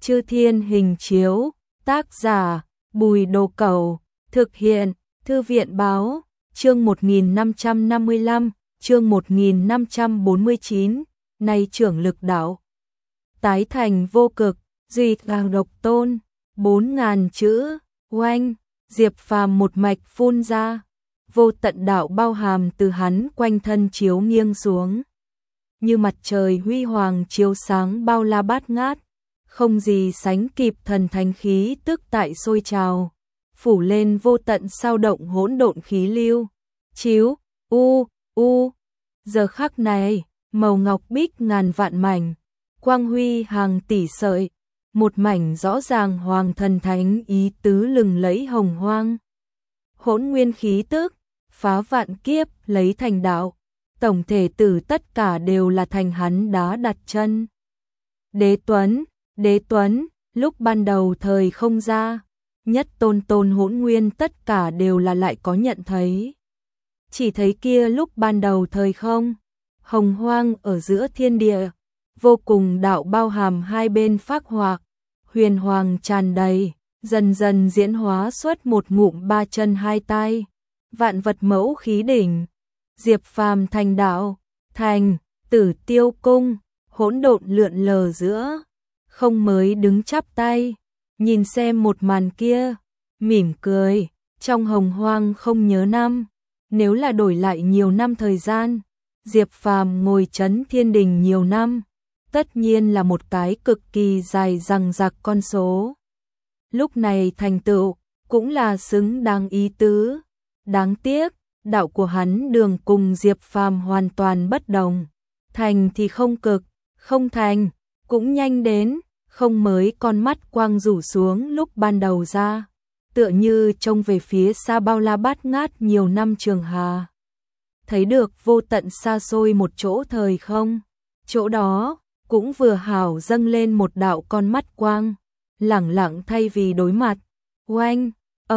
Chư Thiên Hình Chiếu, tác giả Bùi Đồ Cẩu, thực hiện Thư viện Báo, chương 1555, chương 1549, nay trưởng lực đạo. Tái thành vô cực, duy càng độc tôn, 4.000 chữ, oanh, Diệp Phàm một mạch phun ra, vô tận đạo bao hàm từ hắn quanh thân chiếu nghiêng xuống. Như mặt trời huy hoàng chiếu sáng bao la bát ngát, không gì sánh kịp thần thánh khí tức tại sôi trào, phủ lên vô tận sao động hỗn độn khí lưu. Chiếu, giờ khắc này, màu ngọc bích ngàn vạn mảnh, quang huy hàng tỷ sợi, một mảnh rõ ràng hoàng thần thánh ý tứ lừng lẫy hồng hoang. Hỗn nguyên khí tức, phá vạn kiếp lấy thành đạo, tổng thể tử tất cả đều là thành hắn đá đặt chân. Đế Tuấn, lúc ban đầu thời không ra, nhất tôn hỗn nguyên tất cả đều là lại có nhận thấy. Chỉ thấy kia lúc ban đầu thời không, hồng hoang ở giữa thiên địa, vô cùng đạo bao hàm hai bên phác hoặc, huyền hoàng tràn đầy, dần dần diễn hóa xuất một ngụm ba chân hai tay, vạn vật mẫu khí đỉnh. Diệp Phàm thành đạo, thành Tử Tiêu cung, hỗn độn lượn lờ giữa, không mới đứng chắp tay, nhìn xem một màn kia, mỉm cười, trong hồng hoang không nhớ năm, nếu là đổi lại nhiều năm thời gian, Diệp Phàm ngồi trấn thiên đình nhiều năm, tất nhiên là một cái cực kỳ dài dằng dặc con số. Lúc này thành tựu, cũng là xứng đáng ý tứ, đáng tiếc, đạo của hắn đường cùng Diệp Phàm hoàn toàn bất đồng, thành thì không cực, không thành, cũng nhanh đến, không mới con mắt quang rủ xuống lúc ban đầu ra, tựa như trông về phía xa bao la bát ngát nhiều năm trường hà. Thấy được vô tận xa xôi một chỗ thời không, chỗ đó cũng vừa hảo dâng lên một đạo con mắt quang, lẳng lặng thay vì đối mặt, oanh,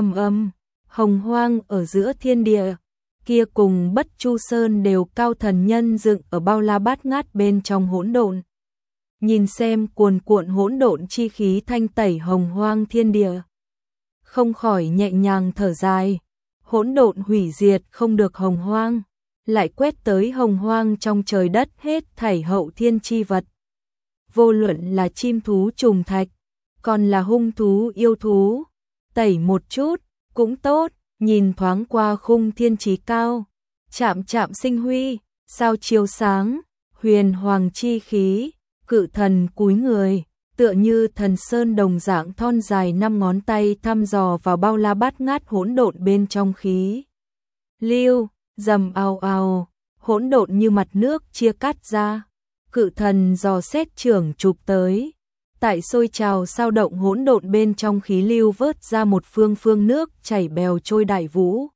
hồng hoang ở giữa thiên địa, kia cùng Bất Chu Sơn đều cao thần nhân dựng ở bao la bát ngát bên trong hỗn độn. Nhìn xem cuồn cuộn hỗn độn chi khí thanh tẩy hồng hoang thiên địa, không khỏi nhẹ nhàng thở dài, hỗn độn hủy diệt không được hồng hoang, lại quét tới hồng hoang trong trời đất hết thảy hậu thiên chi vật. Vô luận là chim thú trùng thạch, còn là hung thú yêu thú, tẩy một chút, cũng tốt, nhìn thoáng qua khung thiên chí cao, chạm sinh huy, sao chiếu sáng, huyền hoàng chi khí, cự thần cúi người, tựa như thần sơn đồng dạng thon dài 5 ngón tay thăm dò vào bao la bát ngát hỗn độn bên trong khí. Lưu, rầm ào ào, hỗn độn như mặt nước chia cắt ra, cự thần dò xét trưởng chụp tới, tại sôi trào sao động hỗn độn bên trong khí lưu vớt ra một phương nước chảy bèo trôi đại vũ.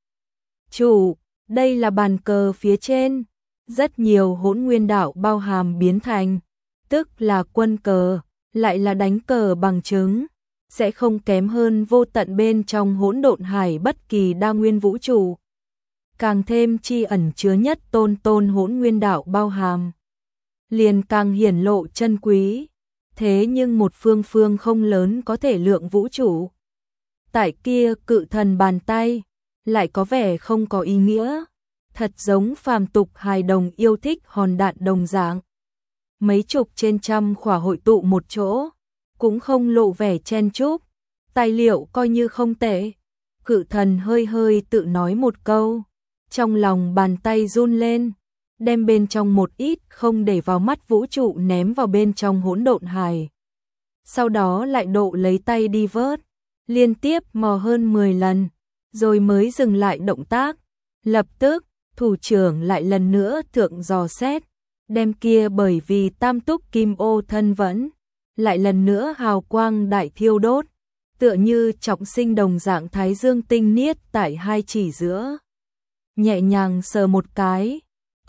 Chủ, đây là bàn cờ phía trên, rất nhiều hỗn nguyên đạo bao hàm biến thành, tức là quân cờ, lại là đánh cờ bằng chứng, sẽ không kém hơn vô tận bên trong hỗn độn hải bất kỳ đa nguyên vũ trụ. Càng thêm chi ẩn chứa nhất tôn hỗn nguyên đạo bao hàm, liền càng hiển lộ chân quý. Thế nhưng một phương không lớn có thể lượng vũ trụ, tại kia cự thần bàn tay, lại có vẻ không có ý nghĩa, thật giống phàm tục hài đồng yêu thích hòn đạn đồng dạng. Mấy chục trên trăm khỏa hội tụ một chỗ, cũng không lộ vẻ chen chúc, tài liệu coi như không tệ. Cự thần hơi tự nói một câu, trong lòng bàn tay run lên, đem bên trong một ít không để vào mắt vũ trụ ném vào bên trong hỗn độn hải. Sau đó lại độ lấy tay đi vớt, liên tiếp mò hơn 10 lần, rồi mới dừng lại động tác. Lập tức, thủ trưởng lại lần nữa thượng dò xét, đem kia bởi vì tam túc kim ô thân vẫn, lại lần nữa hào quang đại thiêu đốt, tựa như trọng sinh đồng dạng thái dương tinh niết tại hai chỉ giữa. Nhẹ nhàng sờ một cái,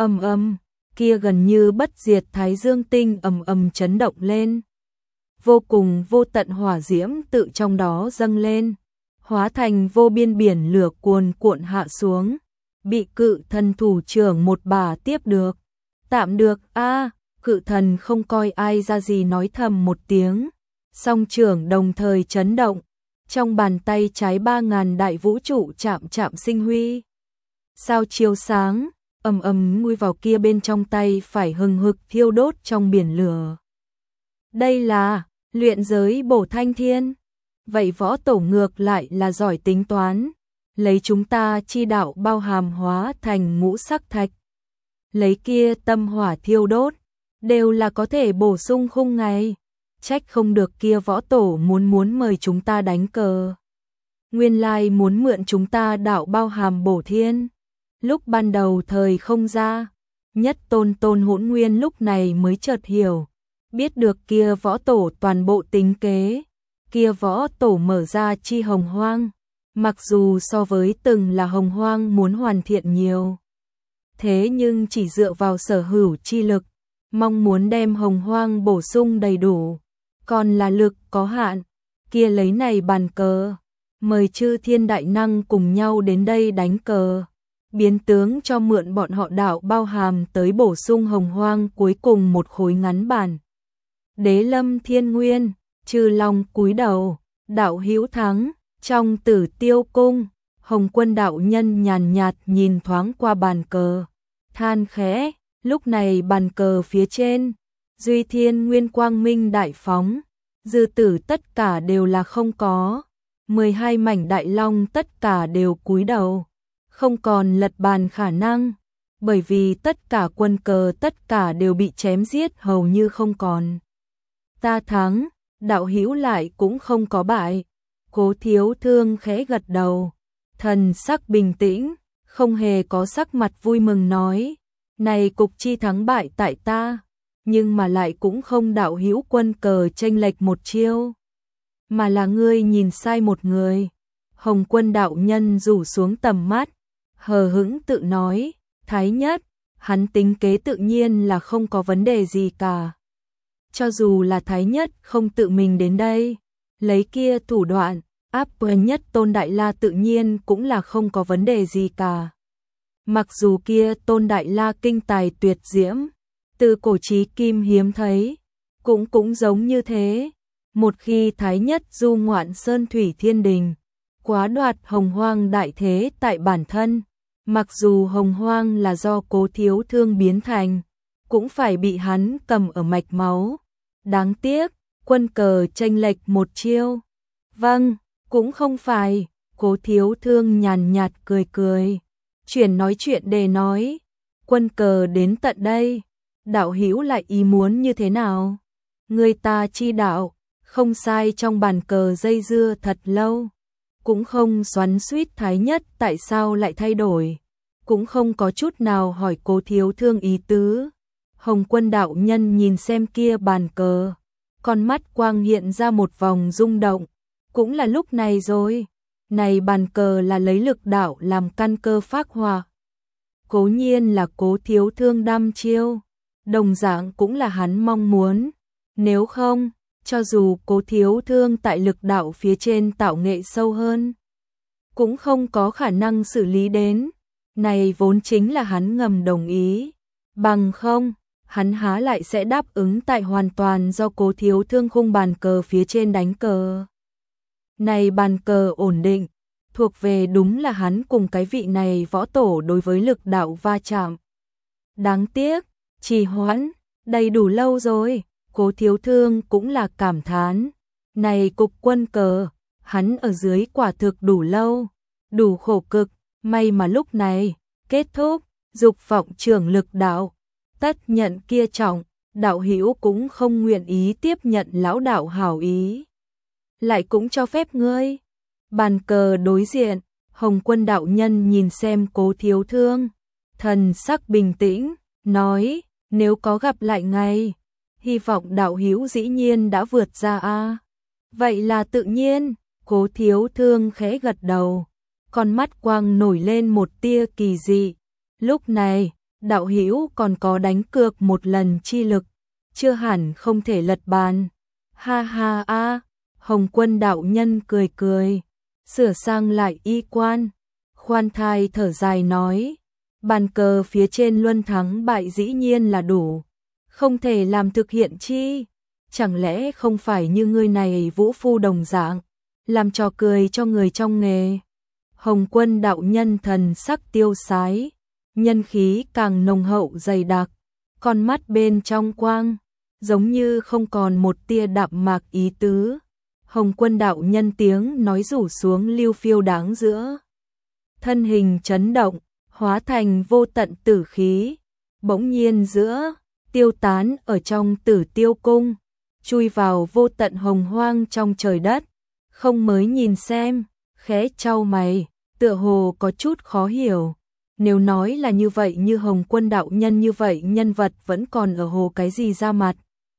kia gần như bất diệt thái dương tinh chấn động lên. Vô cùng vô tận hỏa diễm tự trong đó dâng lên, hóa thành vô biên biển lửa cuồn cuộn hạ xuống, bị cự thần thủ trưởng một bà tiếp được. Tạm được a, cự thần không coi ai ra gì nói thầm một tiếng, Song trưởng đồng thời chấn động, trong bàn tay trái 3.000 đại vũ trụ chạm chạm sinh huy. Sao chiếu sáng, ầm ầm nguy vào kia bên trong tay phải hừng hực thiêu đốt trong biển lửa. Đây là luyện giới bổ thanh thiên. Vậy võ tổ ngược lại là giỏi tính toán, lấy chúng ta chi đạo bao hàm hóa thành ngũ sắc thạch. Lấy kia tâm hỏa thiêu đốt, đều là có thể bổ sung khung ngày. Trách không được kia võ tổ muốn mời chúng ta đánh cờ. Nguyên lai muốn mượn chúng ta đạo bao hàm bổ thiên. Lúc ban đầu thời không ra, nhất tôn hỗn nguyên lúc này mới chợt hiểu. Biết được kia võ tổ toàn bộ tính kế. Kia võ tổ mở ra chi hồng hoang. Mặc dù so với từng là hồng hoang muốn hoàn thiện nhiều. Thế nhưng chỉ dựa vào sở hữu chi lực. Mong muốn đem hồng hoang bổ sung đầy đủ. Còn là lực có hạn. Kia lấy này bàn cờ. Mời chư thiên đại năng cùng nhau đến đây đánh cờ. Biến tướng cho mượn bọn họ đạo bao hàm tới bổ sung hồng hoang cuối cùng một khối ngắn bản. Đế lâm thiên nguyên, Trừ Long cúi đầu, đạo hữu thắng, trong Tử Tiêu cung, Hồng Quân đạo nhân nhàn nhạt nhìn thoáng qua bàn cờ, than khẽ, lúc này bàn cờ phía trên, Duy Thiên Nguyên quang minh đại phóng, dư tử tất cả đều là không có, 12 mảnh đại long tất cả đều cúi đầu, không còn lật bàn khả năng, bởi vì tất cả quân cờ tất cả đều bị chém giết hầu như không còn. Ta thắng, đạo hữu lại cũng không có bại. Cố Thiếu Thương khẽ gật đầu, thần sắc bình tĩnh, không hề có sắc mặt vui mừng nói, này cục chi thắng bại tại ta, nhưng mà lại cũng không đạo hữu quân cờ chênh lệch một chiêu, mà là ngươi nhìn sai một người. Hồng Quân đạo nhân rủ xuống tầm mắt, hờ hững tự nói, Thái Nhất, hắn tính kế tự nhiên là không có vấn đề gì cả. Cho dù là Thái Nhất không tự mình đến đây, lấy kia thủ đoạn, áp nhất Tôn Đại La tự nhiên cũng là không có vấn đề gì cả. Mặc dù kia Tôn Đại La kinh tài tuyệt diễm, từ cổ chí kim hiếm thấy, cũng giống như thế. Một khi Thái Nhất du ngoạn sơn thủy thiên đình, quá đoạt hồng hoang đại thế tại bản thân, mặc dù hồng hoang là do Cố Thiếu Thương biến thành, cũng phải bị hắn cầm ở mạch máu. Đáng tiếc, quân cờ chênh lệch một chiêu. Vâng, cũng không phải, Cố Thiếu Thương nhàn nhạt cười cười. Chuyển nói chuyện để nói, quân cờ đến tận đây, đạo hữu lại ý muốn như thế nào? Người ta chi đạo, không sai trong bàn cờ dây dưa thật lâu. Cũng không xoắn xuýt Thái Nhất tại sao lại thay đổi. Cũng không có chút nào hỏi Cố Thiếu Thương ý tứ. Hồng Quân đạo nhân nhìn xem kia bàn cờ, con mắt quang hiện ra một vòng rung động, cũng là lúc này rồi, này bàn cờ là lấy lực đạo làm căn cơ phác họa. Cố nhiên là Cố Thiếu Thương đăm chiêu, đồng dạng cũng là hắn mong muốn, nếu không, cho dù Cố Thiếu Thương tại lực đạo phía trên tạo nghệ sâu hơn, cũng không có khả năng xử lý đến, này vốn chính là hắn ngầm đồng ý, bằng không hắn há lại sẽ đáp ứng tại hoàn toàn do Cố Thiếu Thương khung bàn cờ phía trên đánh cờ. Này bàn cờ ổn định, thuộc về đúng là hắn cùng cái vị này võ tổ đối với lực đạo va chạm. Đáng tiếc, trì hoãn, đầy đủ lâu rồi, Cố Thiếu Thương cũng là cảm thán. Này cục quân cờ, hắn ở dưới quả thực đủ lâu, đủ khổ cực, may mà lúc này, kết thúc, dục vọng trưởng lực đạo. Tất nhận kia trọng, đạo hữu cũng không nguyện ý tiếp nhận lão đạo hảo ý. Lại cũng cho phép ngươi. Bàn cờ đối diện, Hồng Quân đạo nhân nhìn xem Cố Thiếu Thương, thần sắc bình tĩnh, nói, nếu có gặp lại ngày, hy vọng đạo hữu dĩ nhiên đã vượt ra a. Vậy là tự nhiên, Cố Thiếu Thương khẽ gật đầu, con mắt quang nổi lên một tia kỳ dị. Lúc này, đạo hữu còn có đánh cược một lần chi lực, chưa hẳn không thể lật bàn. Ha ha a, Hồng Quân đạo nhân cười cười, sửa sang lại y quan, khoan thai thở dài nói, bàn cờ phía trên luân thắng bại dĩ nhiên là đủ, không thể làm thực hiện chi. chẳng lẽ không phải như ngươi này vũ phu đồng dạng, làm trò cười cho người trong nghề. Hồng Quân đạo nhân thần sắc tiêu sái, nhân khí càng nồng hậu dày đặc, con mắt bên trong quang, giống như không còn một tia đạm mạc ý tứ. Hồng Quân đạo nhân tiếng nói rủ xuống lưu phiêu đáng giữa. Thân hình chấn động, hóa thành vô tận tử khí, bỗng nhiên giữa, tiêu tán ở trong Tử Tiêu cung, chui vào vô tận hồng hoang trong trời đất. Không mới nhìn xem, khẽ chau mày, tựa hồ có chút khó hiểu. Nếu nói là như vậy, như Hồng Quân đạo nhân như vậy nhân vật vẫn còn ở hồ cái gì ra mặt.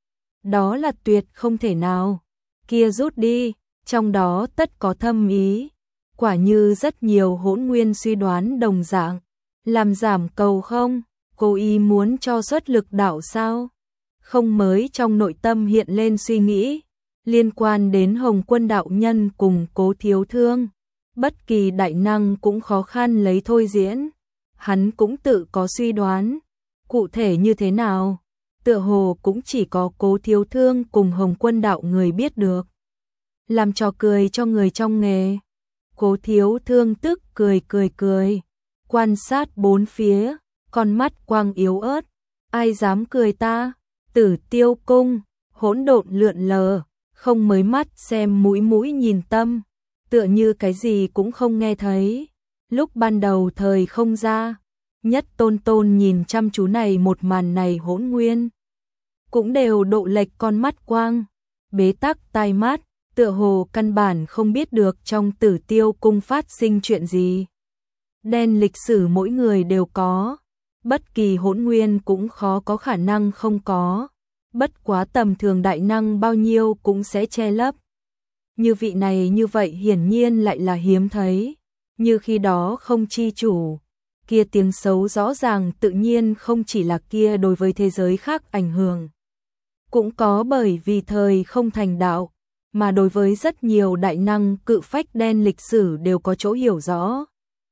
Đó là tuyệt không thể nào. Kia rút đi, trong đó tất có thâm ý. Quả như rất nhiều hỗn nguyên suy đoán đồng dạng. Làm giảm cầu không? Cô y muốn cho xuất lực đạo sao? Không mới trong nội tâm hiện lên suy nghĩ. Liên quan đến Hồng Quân đạo nhân cùng Cố Thiếu Thương. Bất kỳ đại năng cũng khó khăn lấy thôi diễn. Hắn cũng tự có suy đoán. Cụ thể như thế nào? Tựa hồ cũng chỉ có Cố Thiếu Thương cùng Hồng Quân đạo người biết được. Làm trò cười cho người trong nghề. Cố Thiếu Thương tức cười. Quan sát bốn phía, con mắt quang yếu ớt. Ai dám cười ta? Tử Tiêu cung, hỗn độn lượn lờ, không mới mắt xem mũi nhìn tâm, tựa như cái gì cũng không nghe thấy. Lúc ban đầu thời không ra, Nhất Tôn nhìn chăm chú này một màn này hỗn nguyên, cũng đều độ lệch con mắt quang, bế tắc tai mắt, tựa hồ căn bản không biết được trong Tử Tiêu cung phát sinh chuyện gì. Đen lịch sử mỗi người đều có, bất kỳ hỗn nguyên cũng khó có khả năng không có, bất quá tầm thường đại năng bao nhiêu cũng sẽ che lấp. Như vị này như vậy hiển nhiên lại là hiếm thấy, như khi đó không chi chủ, kia tiếng xấu rõ ràng tự nhiên không chỉ là kia đối với thế giới khác ảnh hưởng. Cũng có bởi vì thời không thành đạo, mà đối với rất nhiều đại năng cự phách đen lịch sử đều có chỗ hiểu rõ.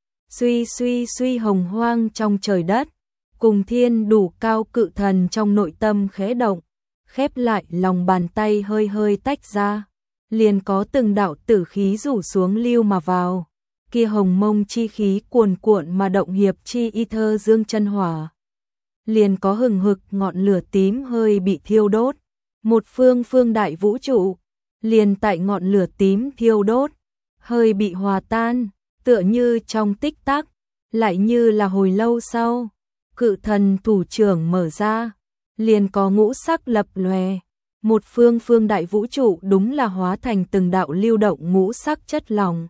Suy hồng hoang trong trời đất, cùng thiên đủ cao cự thần trong nội tâm khẽ động, khép lại lòng bàn tay hơi tách ra, liền có từng đạo tử khí rủ xuống lưu mà vào, kia hồng mông chi khí cuồn cuộn mà động hiệp chi y thơ dương chân hỏa. Liền có hừng hực ngọn lửa tím hơi bị thiêu đốt, một phương đại vũ trụ, liền tại ngọn lửa tím thiêu đốt, hơi bị hòa tan, tựa như trong tích tắc, lại như là hồi lâu sau, cự thần thủ trưởng mở ra, liền có ngũ sắc lập lòe, một phương đại vũ trụ đúng là hóa thành từng đạo lưu động ngũ sắc chất lỏng.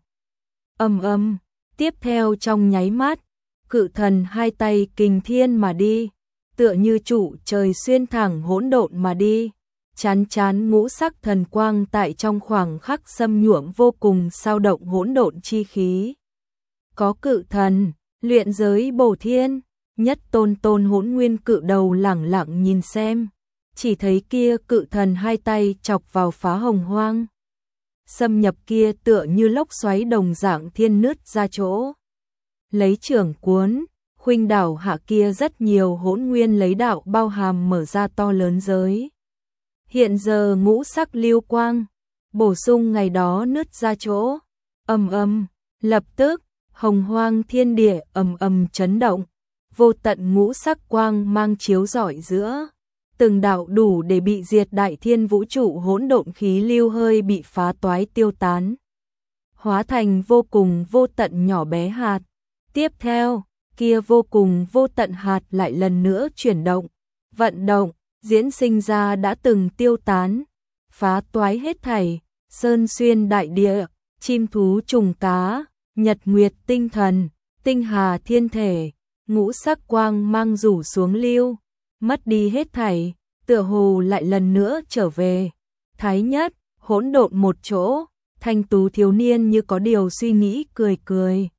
Âm, tiếp theo trong nháy mắt, cự thần hai tay kình thiên mà đi, tựa như trụ trời xuyên thẳng hỗn độn mà đi. Chán ngũ sắc thần quang tại trong khoảng khắc xâm nhuộm vô cùng sao động hỗn độn chi khí. Có cự thần, luyện giới bổ thiên, Nhất Tôn hỗn nguyên cự đầu lẳng lặng nhìn xem, chỉ thấy kia cự thần hai tay chọc vào phá hồng hoang. Xâm nhập kia tựa như lốc xoáy đồng dạng thiên nứt ra chỗ. Lấy trưởng cuốn, khuynh đảo hạ kia rất nhiều hỗn nguyên lấy đạo bao hàm mở ra to lớn giới. Hiện giờ ngũ sắc lưu quang, bổ sung ngày đó nứt ra chỗ. Âm, lập tức, hồng hoang thiên địa ầm chấn động, vô tận ngũ sắc quang mang chiếu rọi giữa. Từng đạo đủ để bị diệt đại thiên vũ trụ hỗn độn khí lưu hơi bị phá toái tiêu tán, hóa thành vô cùng vô tận nhỏ bé hạt. Tiếp theo, kia vô cùng vô tận hạt lại lần nữa chuyển động, vận động, diễn sinh ra đã từng tiêu tán, phá toái hết thảy, sơn xuyên đại địa, chim thú trùng cá, nhật nguyệt tinh thần, tinh hà thiên thể, ngũ sắc quang mang rủ xuống lưu, mất đi hết thảy, tựa hồ lại lần nữa trở về. Thái nhất, hỗn độn một chỗ, thanh tú thiếu niên như có điều suy nghĩ cười.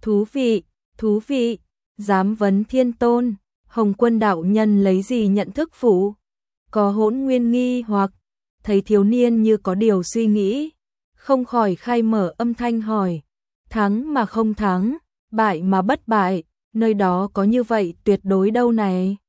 Thú vị, dám vấn thiên tôn, Hồng Quân đạo nhân lấy gì nhận thức phủ? Có hỗn nguyên nghi hoặc, thấy thiếu niên như có điều suy nghĩ, không khỏi khai mở âm thanh hỏi, thắng mà không thắng, bại mà bất bại, nơi đó có như vậy tuyệt đối đâu này?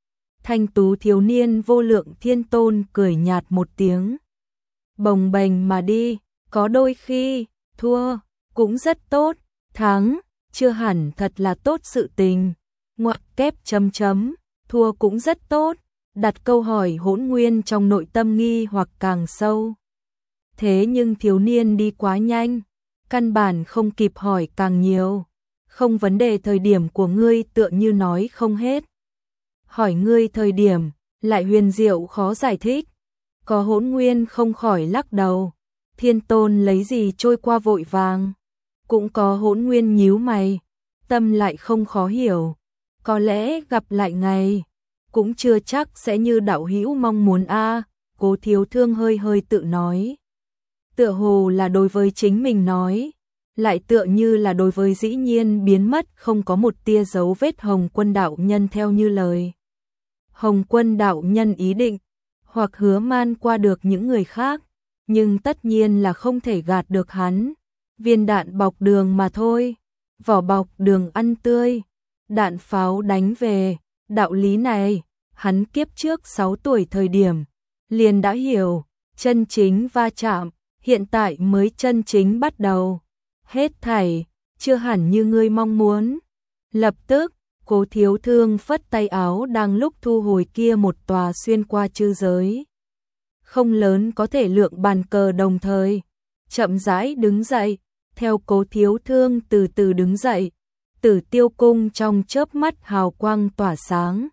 Thanh tú thiếu niên vô lượng thiên tôn cười nhạt một tiếng. Bồng bềnh mà đi, có đôi khi, thua, cũng rất tốt, thắng, chưa hẳn thật là tốt sự tình. Ngoặc kép chấm chấm, thua cũng rất tốt, đặt câu hỏi Hỗn Nguyên trong nội tâm nghi hoặc càng sâu. Thế nhưng thiếu niên đi quá nhanh, căn bản không kịp hỏi càng nhiều. Không vấn đề thời điểm của ngươi tựa như nói không hết. Hỏi ngươi thời điểm, lại huyền diệu khó giải thích. Có Hỗn Nguyên không khỏi lắc đầu. Thiên tôn lấy gì trôi qua vội vàng. Cũng có Hỗn Nguyên nhíu mày, tâm lại không khó hiểu. Có lẽ gặp lại ngày, cũng chưa chắc sẽ như đạo hữu mong muốn a. Cố Thiếu Thương hơi hơi tự nói. Tựa hồ là đối với chính mình nói, lại tựa như là đối với dĩ nhiên biến mất không có một tia dấu vết Hồng Quân đạo nhân theo như lời. Hồng Quân đạo nhân ý định, hoặc hứa man qua được những người khác, nhưng tất nhiên là không thể gạt được hắn. Viên đạn bọc đường mà thôi, vỏ bọc đường ăn tươi, đạn pháo đánh về, đạo lý này, hắn kiếp trước 6 tuổi thời điểm, liền đã hiểu, chân chính va chạm, hiện tại mới chân chính bắt đầu. Hết thảy, chưa hẳn như ngươi mong muốn. Lập tức, Cố Thiếu Thương phất tay áo đang lúc thu hồi kia một tòa xuyên qua chư giới. Không lớn có thể lượng bàn cờ đồng thời. Chậm rãi đứng dậy, theo Cố Thiếu Thương từ từ đứng dậy. Tử Tiêu Cung trong chớp mắt hào quang tỏa sáng.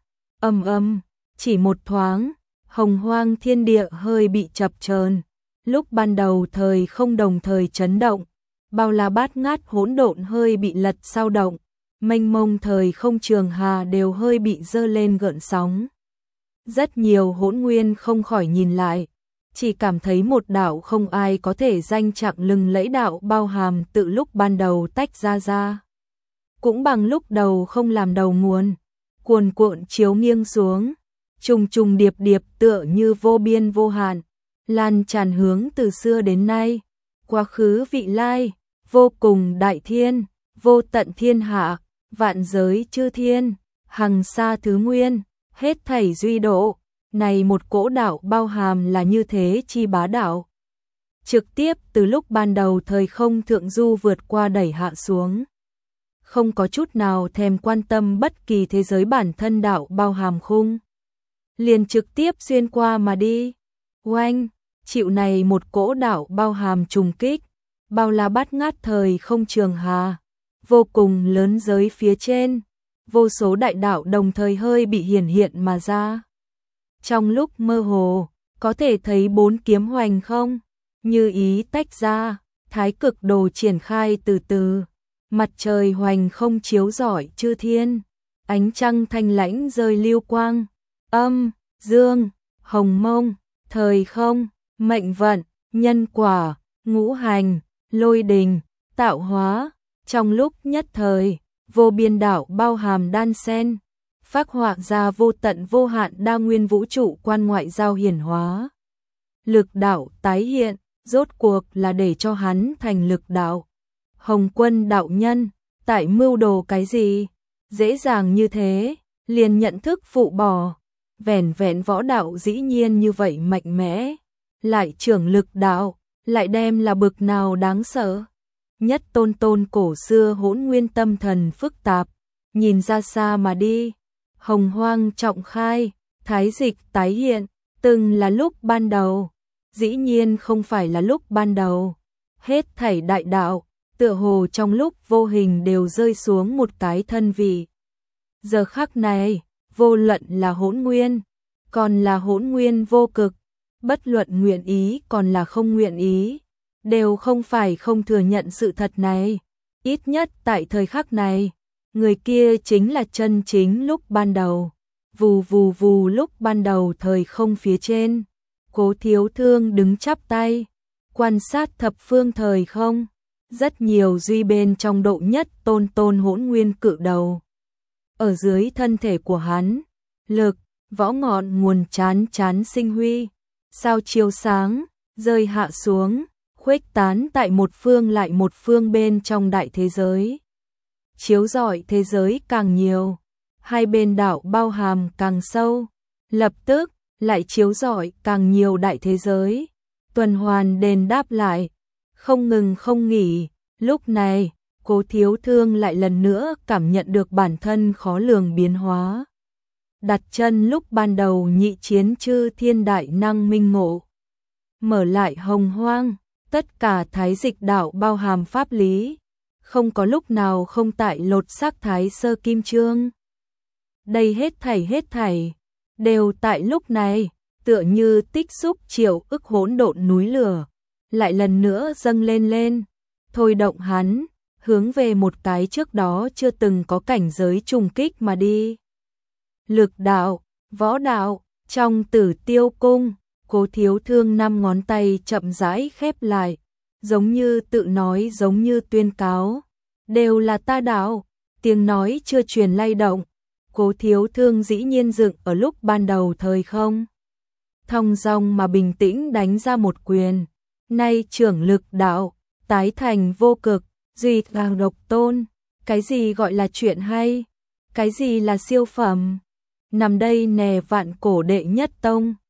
Chỉ một thoáng, hồng hoang thiên địa hơi bị chập chờn. Lúc ban đầu thời không đồng thời chấn động, bao la bát ngát hỗn độn hơi bị lật sao động, mênh mông thời không trường hà đều hơi bị dơ lên gợn sóng. Rất nhiều hỗn nguyên không khỏi nhìn lại, chỉ cảm thấy một đạo không ai có thể danh chặng lừng lẫy đạo bao hàm tự lúc ban đầu tách ra. Cũng bằng lúc đầu không làm đầu nguồn, cuồn cuộn chiếu nghiêng xuống, trùng trùng điệp điệp tựa như vô biên vô hạn, lan tràn hướng từ xưa đến nay, quá khứ vị lai, vô cùng đại thiên, vô tận thiên hạ, vạn giới chư thiên, hằng sa thứ nguyên, hết thảy duy độ, này một cỗ đạo bao hàm là như thế chi bá đạo. Trực tiếp từ lúc ban đầu thời không thượng du vượt qua đẩy hạ xuống. Không có chút nào thèm quan tâm bất kỳ thế giới bản thân đạo bao hàm khung. Liền trực tiếp xuyên qua mà đi. Oanh, chịu này một cỗ đạo bao hàm trùng kích, bao la bát ngát thời không trường hà, vô cùng lớn giới phía trên, vô số đại đạo đồng thời hơi bị hiển hiện mà ra. Trong lúc mơ hồ, có thể thấy 4 kiếm hoành không, như ý tách ra, thái cực đồ triển khai từ từ, mặt trời hoành không chiếu rọi chư thiên, ánh trăng thanh lãnh rơi lưu quang, âm, dương, hồng mông, thời không, mệnh vận, nhân quả, ngũ hành, lôi đình, tạo hóa, trong lúc nhất thời, vô biên đạo bao hàm đan sen, phác họa ra vô tận vô hạn đa nguyên vũ trụ quan ngoại giao hiển hóa. Lực đạo tái hiện, rốt cuộc là để cho hắn thành lực đạo. Hồng Quân đạo nhân, tại mưu đồ cái gì? Dễ dàng như thế, liền nhận thức phụ bỏ. Vẻn vẹn võ đạo dĩ nhiên như vậy mạnh mẽ, lại trưởng lực đạo, lại đem là bực nào đáng sợ. Nhất tôn tôn cổ xưa hỗn nguyên tâm thần phức tạp, nhìn ra xa mà đi, hồng hoang trọng khai, thái dịch tái hiện, từng là lúc ban đầu, dĩ nhiên không phải là lúc ban đầu. Hết thảy đại đạo, tựa hồ trong lúc vô hình đều rơi xuống một cái thân vị. Giờ khắc này, vô luận là hỗn nguyên, còn là hỗn nguyên vô cực, bất luận nguyện ý còn là không nguyện ý, đều không phải không thừa nhận sự thật này. Ít nhất tại thời khắc này, người kia chính là chân chính lúc ban đầu. Vù vù vù lúc ban đầu thời không phía trên, Cố Thiếu Thương đứng chắp tay, quan sát thập phương thời không, rất nhiều duy bên trong độ nhất tôn tôn hỗn nguyên cự đầu. Ở dưới thân thể của hắn, lực, võ ngọn nguồn chán chán sinh huy, sao chiếu sáng, rơi hạ xuống, khuếch tán tại một phương lại một phương bên trong đại thế giới. Chiếu rọi thế giới càng nhiều, hai bên đạo bao hàm càng sâu, lập tức lại chiếu rọi càng nhiều đại thế giới, tuần hoàn đền đáp lại, không ngừng không nghỉ. Lúc này, Cố Thiếu Thương lại lần nữa cảm nhận được bản thân khó lường biến hóa. Đặt chân lúc ban đầu nhị chiến chư thiên đại năng minh ngộ, mở lại hồng hoang, tất cả thái dịch đạo bao hàm pháp lý, không có lúc nào không tại lột xác thái sơ kim chương. Đây hết thảy, đều tại lúc này, tựa như tích xúc triệu ức hỗn độn núi lửa, lại lần nữa dâng lên, thôi động hắn, hướng về một cái trước đó chưa từng có cảnh giới trùng kích mà đi. Lực đạo, võ đạo, trong Tử Tiêu Cung, Cố Thiếu Thương 5 ngón tay chậm rãi khép lại, giống như tự nói, giống như tuyên cáo, đều là ta đạo. Tiếng nói chưa truyền lay động, Cố Thiếu Thương dĩ nhiên dựng ở lúc ban đầu thời không. Thong dong mà bình tĩnh đánh ra một quyền, nay trưởng lực đạo, tái thành vô cực, duy càng độc tôn. Cái gì gọi là chuyện hay? Cái gì là siêu phẩm? Nằm đây nè vạn cổ đệ nhất tông,